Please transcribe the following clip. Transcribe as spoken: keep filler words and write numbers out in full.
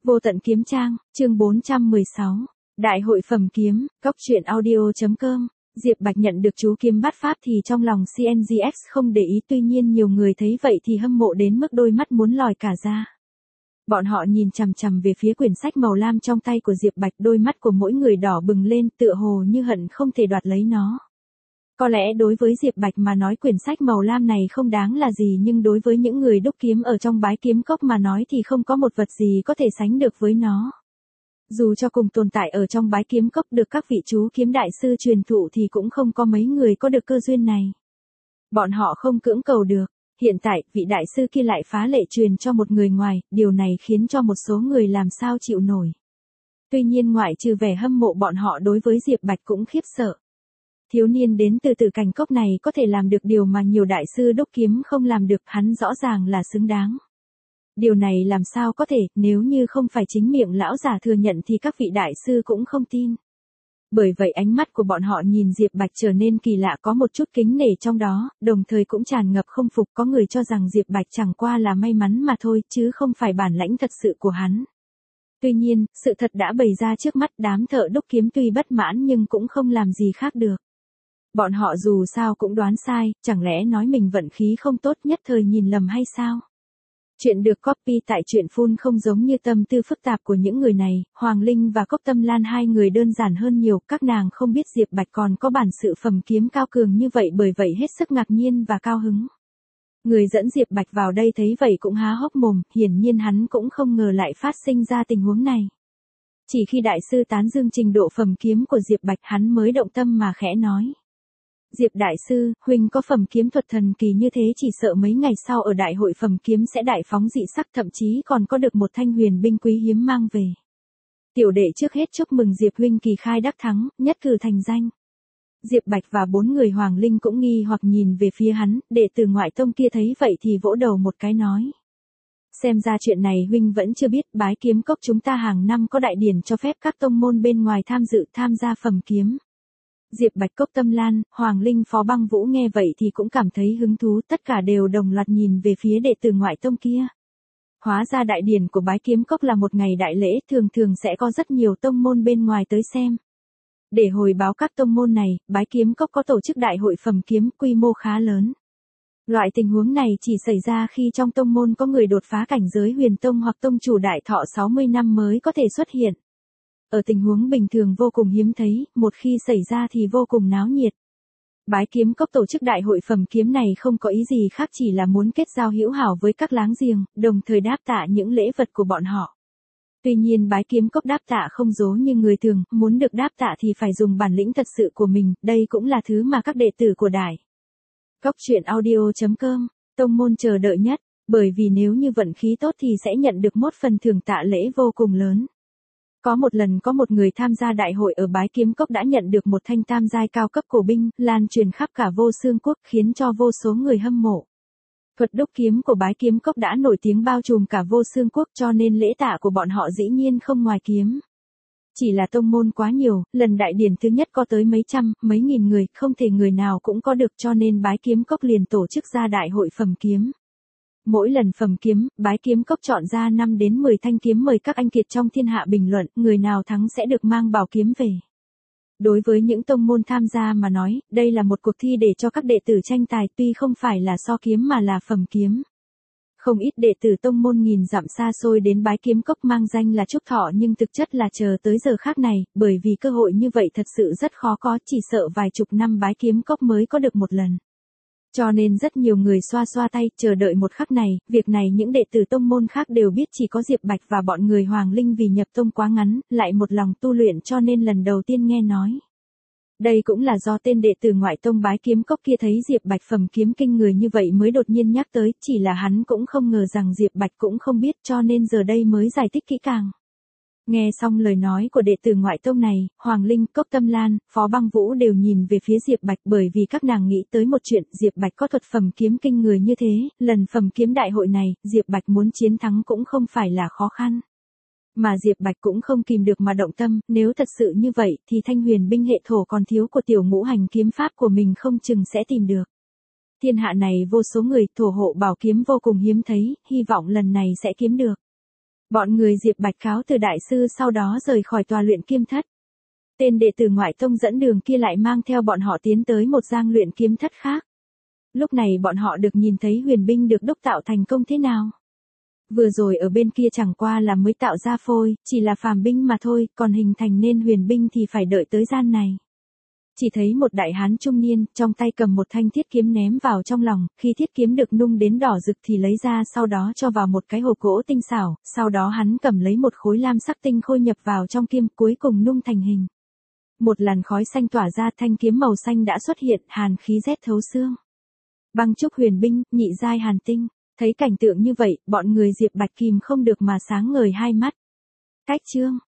Vô tận kiếm trang, chương bốn trăm mười sáu. Đại hội phẩm kiếm, góc truyện audio.com. Diệp Bạch nhận được chú kiếm bát pháp thì trong lòng xê en giê ích không để ý, tuy nhiên nhiều người thấy vậy thì hâm mộ đến mức đôi mắt muốn lòi cả ra. Bọn họ nhìn chằm chằm về phía quyển sách màu lam trong tay của Diệp Bạch, đôi mắt của mỗi người đỏ bừng lên, tựa hồ như hận không thể đoạt lấy nó. Có lẽ đối với Diệp Bạch mà nói quyển sách màu lam này không đáng là gì, nhưng đối với những người đúc kiếm ở trong bái kiếm cốc mà nói thì không có một vật gì có thể sánh được với nó. Dù cho cùng tồn tại ở trong bái kiếm cốc được các vị chú kiếm đại sư truyền thụ thì cũng không có mấy người có được cơ duyên này. Bọn họ không cưỡng cầu được. Hiện tại, vị đại sư kia lại phá lệ truyền cho một người ngoài, điều này khiến cho một số người làm sao chịu nổi. Tuy nhiên ngoại trừ vẻ hâm mộ, bọn họ đối với Diệp Bạch cũng khiếp sợ. Thiếu niên đến từ Tử Cảnh Cốc này có thể làm được điều mà nhiều đại sư đúc kiếm không làm được, hắn rõ ràng là xứng đáng. Điều này làm sao có thể, nếu như không phải chính miệng lão giả thừa nhận thì các vị đại sư cũng không tin. Bởi vậy ánh mắt của bọn họ nhìn Diệp Bạch trở nên kỳ lạ, có một chút kính nể trong đó, đồng thời cũng tràn ngập không phục. Có người cho rằng Diệp Bạch chẳng qua là may mắn mà thôi, chứ không phải bản lãnh thật sự của hắn. Tuy nhiên, sự thật đã bày ra trước mắt, đám thợ đúc kiếm tuy bất mãn nhưng cũng không làm gì khác được. Bọn họ dù sao cũng đoán sai, chẳng lẽ nói mình vận khí không tốt nhất thời nhìn lầm hay sao? Chuyện được copy tại truyện phun không giống như tâm tư phức tạp của những người này, Hoàng Linh và Cốc Tâm Lan hai người đơn giản hơn nhiều, các nàng không biết Diệp Bạch còn có bản sự phẩm kiếm cao cường như vậy, bởi vậy hết sức ngạc nhiên và cao hứng. Người dẫn Diệp Bạch vào đây thấy vậy cũng há hốc mồm, hiển nhiên hắn cũng không ngờ lại phát sinh ra tình huống này. Chỉ khi đại sư tán dương trình độ phẩm kiếm của Diệp Bạch hắn mới động tâm mà khẽ nói. Diệp đại sư, huynh có phẩm kiếm thuật thần kỳ như thế, chỉ sợ mấy ngày sau ở đại hội phẩm kiếm sẽ đại phóng dị sắc, thậm chí còn có được một thanh huyền binh quý hiếm mang về. Tiểu đệ trước hết chúc mừng Diệp huynh kỳ khai đắc thắng, nhất cử thành danh. Diệp Bạch và bốn người Hoàng Linh cũng nghi hoặc nhìn về phía hắn, đệ tử ngoại tông kia thấy vậy thì vỗ đầu một cái nói. Xem ra chuyện này huynh vẫn chưa biết, bái kiếm cốc chúng ta hàng năm có đại điển cho phép các tông môn bên ngoài tham dự tham gia phẩm kiếm. Diệp Bạch, Cốc Tâm Lan, Hoàng Linh, Phó Băng Vũ nghe vậy thì cũng cảm thấy hứng thú, tất cả đều đồng loạt nhìn về phía đệ tử ngoại tông kia. Hóa ra đại điển của bái kiếm cốc là một ngày đại lễ, thường thường sẽ có rất nhiều tông môn bên ngoài tới xem. Để hồi báo các tông môn này, bái kiếm cốc có tổ chức đại hội phẩm kiếm quy mô khá lớn. Loại tình huống này chỉ xảy ra khi trong tông môn có người đột phá cảnh giới huyền tông hoặc tông chủ đại thọ sáu mươi năm mới có thể xuất hiện. Ở tình huống bình thường vô cùng hiếm thấy, một khi xảy ra thì vô cùng náo nhiệt. Bái kiếm cốc tổ chức đại hội phẩm kiếm này không có ý gì khác, chỉ là muốn kết giao hữu hảo với các láng giềng, đồng thời đáp tạ những lễ vật của bọn họ. Tuy nhiên bái kiếm cốc đáp tạ không giống như người thường, muốn được đáp tạ thì phải dùng bản lĩnh thật sự của mình, đây cũng là thứ mà các đệ tử của đại Góc truyện audio.com, tông môn chờ đợi nhất, bởi vì nếu như vận khí tốt thì sẽ nhận được một phần thưởng tạ lễ vô cùng lớn. Có một lần có một người tham gia đại hội ở bái kiếm cốc đã nhận được một thanh tam giai cao cấp cổ binh, lan truyền khắp cả Vô Xương Quốc, khiến cho vô số người hâm mộ. Thuật đúc kiếm của bái kiếm cốc đã nổi tiếng bao trùm cả Vô Xương Quốc, cho nên lễ tạ của bọn họ dĩ nhiên không ngoài kiếm. Chỉ là tông môn quá nhiều, lần đại điển thứ nhất có tới mấy trăm, mấy nghìn người, không thể người nào cũng có được, cho nên bái kiếm cốc liền tổ chức ra đại hội phẩm kiếm. Mỗi lần phẩm kiếm, bái kiếm cốc chọn ra năm đến mười thanh kiếm mời các anh kiệt trong thiên hạ bình luận, người nào thắng sẽ được mang bảo kiếm về. Đối với những tông môn tham gia mà nói, đây là một cuộc thi để cho các đệ tử tranh tài, tuy không phải là so kiếm mà là phẩm kiếm. Không ít đệ tử tông môn nghìn dặm xa xôi đến bái kiếm cốc mang danh là chúc thọ, nhưng thực chất là chờ tới giờ khác này, bởi vì cơ hội như vậy thật sự rất khó có, chỉ sợ vài chục năm bái kiếm cốc mới có được một lần. Cho nên rất nhiều người xoa xoa tay, chờ đợi một khắc này, việc này những đệ tử tông môn khác đều biết, chỉ có Diệp Bạch và bọn người Hoàng Linh vì nhập tông quá ngắn, lại một lòng tu luyện cho nên lần đầu tiên nghe nói. Đây cũng là do tên đệ tử ngoại tông bái kiếm cốc kia thấy Diệp Bạch phẩm kiếm kinh người như vậy mới đột nhiên nhắc tới, chỉ là hắn cũng không ngờ rằng Diệp Bạch cũng không biết, cho nên giờ đây mới giải thích kỹ càng. Nghe xong lời nói của đệ tử ngoại tông này, Hoàng Linh, Cốc Tâm Lan, Phó Băng Vũ đều nhìn về phía Diệp Bạch, bởi vì các nàng nghĩ tới một chuyện, Diệp Bạch có thuật phẩm kiếm kinh người như thế, lần phẩm kiếm đại hội này, Diệp Bạch muốn chiến thắng cũng không phải là khó khăn. Mà Diệp Bạch cũng không kìm được mà động tâm, nếu thật sự như vậy thì thanh huyền binh hệ thổ còn thiếu của tiểu ngũ hành kiếm pháp của mình không chừng sẽ tìm được. Thiên hạ này vô số người, thổ hộ bảo kiếm vô cùng hiếm thấy, hy vọng lần này sẽ kiếm được. Bọn người Diệp Bạch cáo từ đại sư sau đó rời khỏi tòa luyện kim thất. Tên đệ tử ngoại tông dẫn đường kia lại mang theo bọn họ tiến tới một giang luyện kiếm thất khác. Lúc này bọn họ được nhìn thấy huyền binh được đúc tạo thành công thế nào. Vừa rồi ở bên kia chẳng qua là mới tạo ra phôi, chỉ là phàm binh mà thôi, còn hình thành nên huyền binh thì phải đợi tới gian này. Chỉ thấy một đại hán trung niên, trong tay cầm một thanh thiết kiếm ném vào trong lòng, khi thiết kiếm được nung đến đỏ rực thì lấy ra sau đó cho vào một cái hộp gỗ tinh xảo, sau đó hắn cầm lấy một khối lam sắc tinh khôi nhập vào trong kim cuối cùng nung thành hình. Một làn khói xanh tỏa ra, thanh kiếm màu xanh đã xuất hiện, hàn khí rét thấu xương. Băng trúc huyền binh, nhị giai hàn tinh. Thấy cảnh tượng như vậy, bọn người Diệp Bạch kìm không được mà sáng ngời hai mắt. Cách chương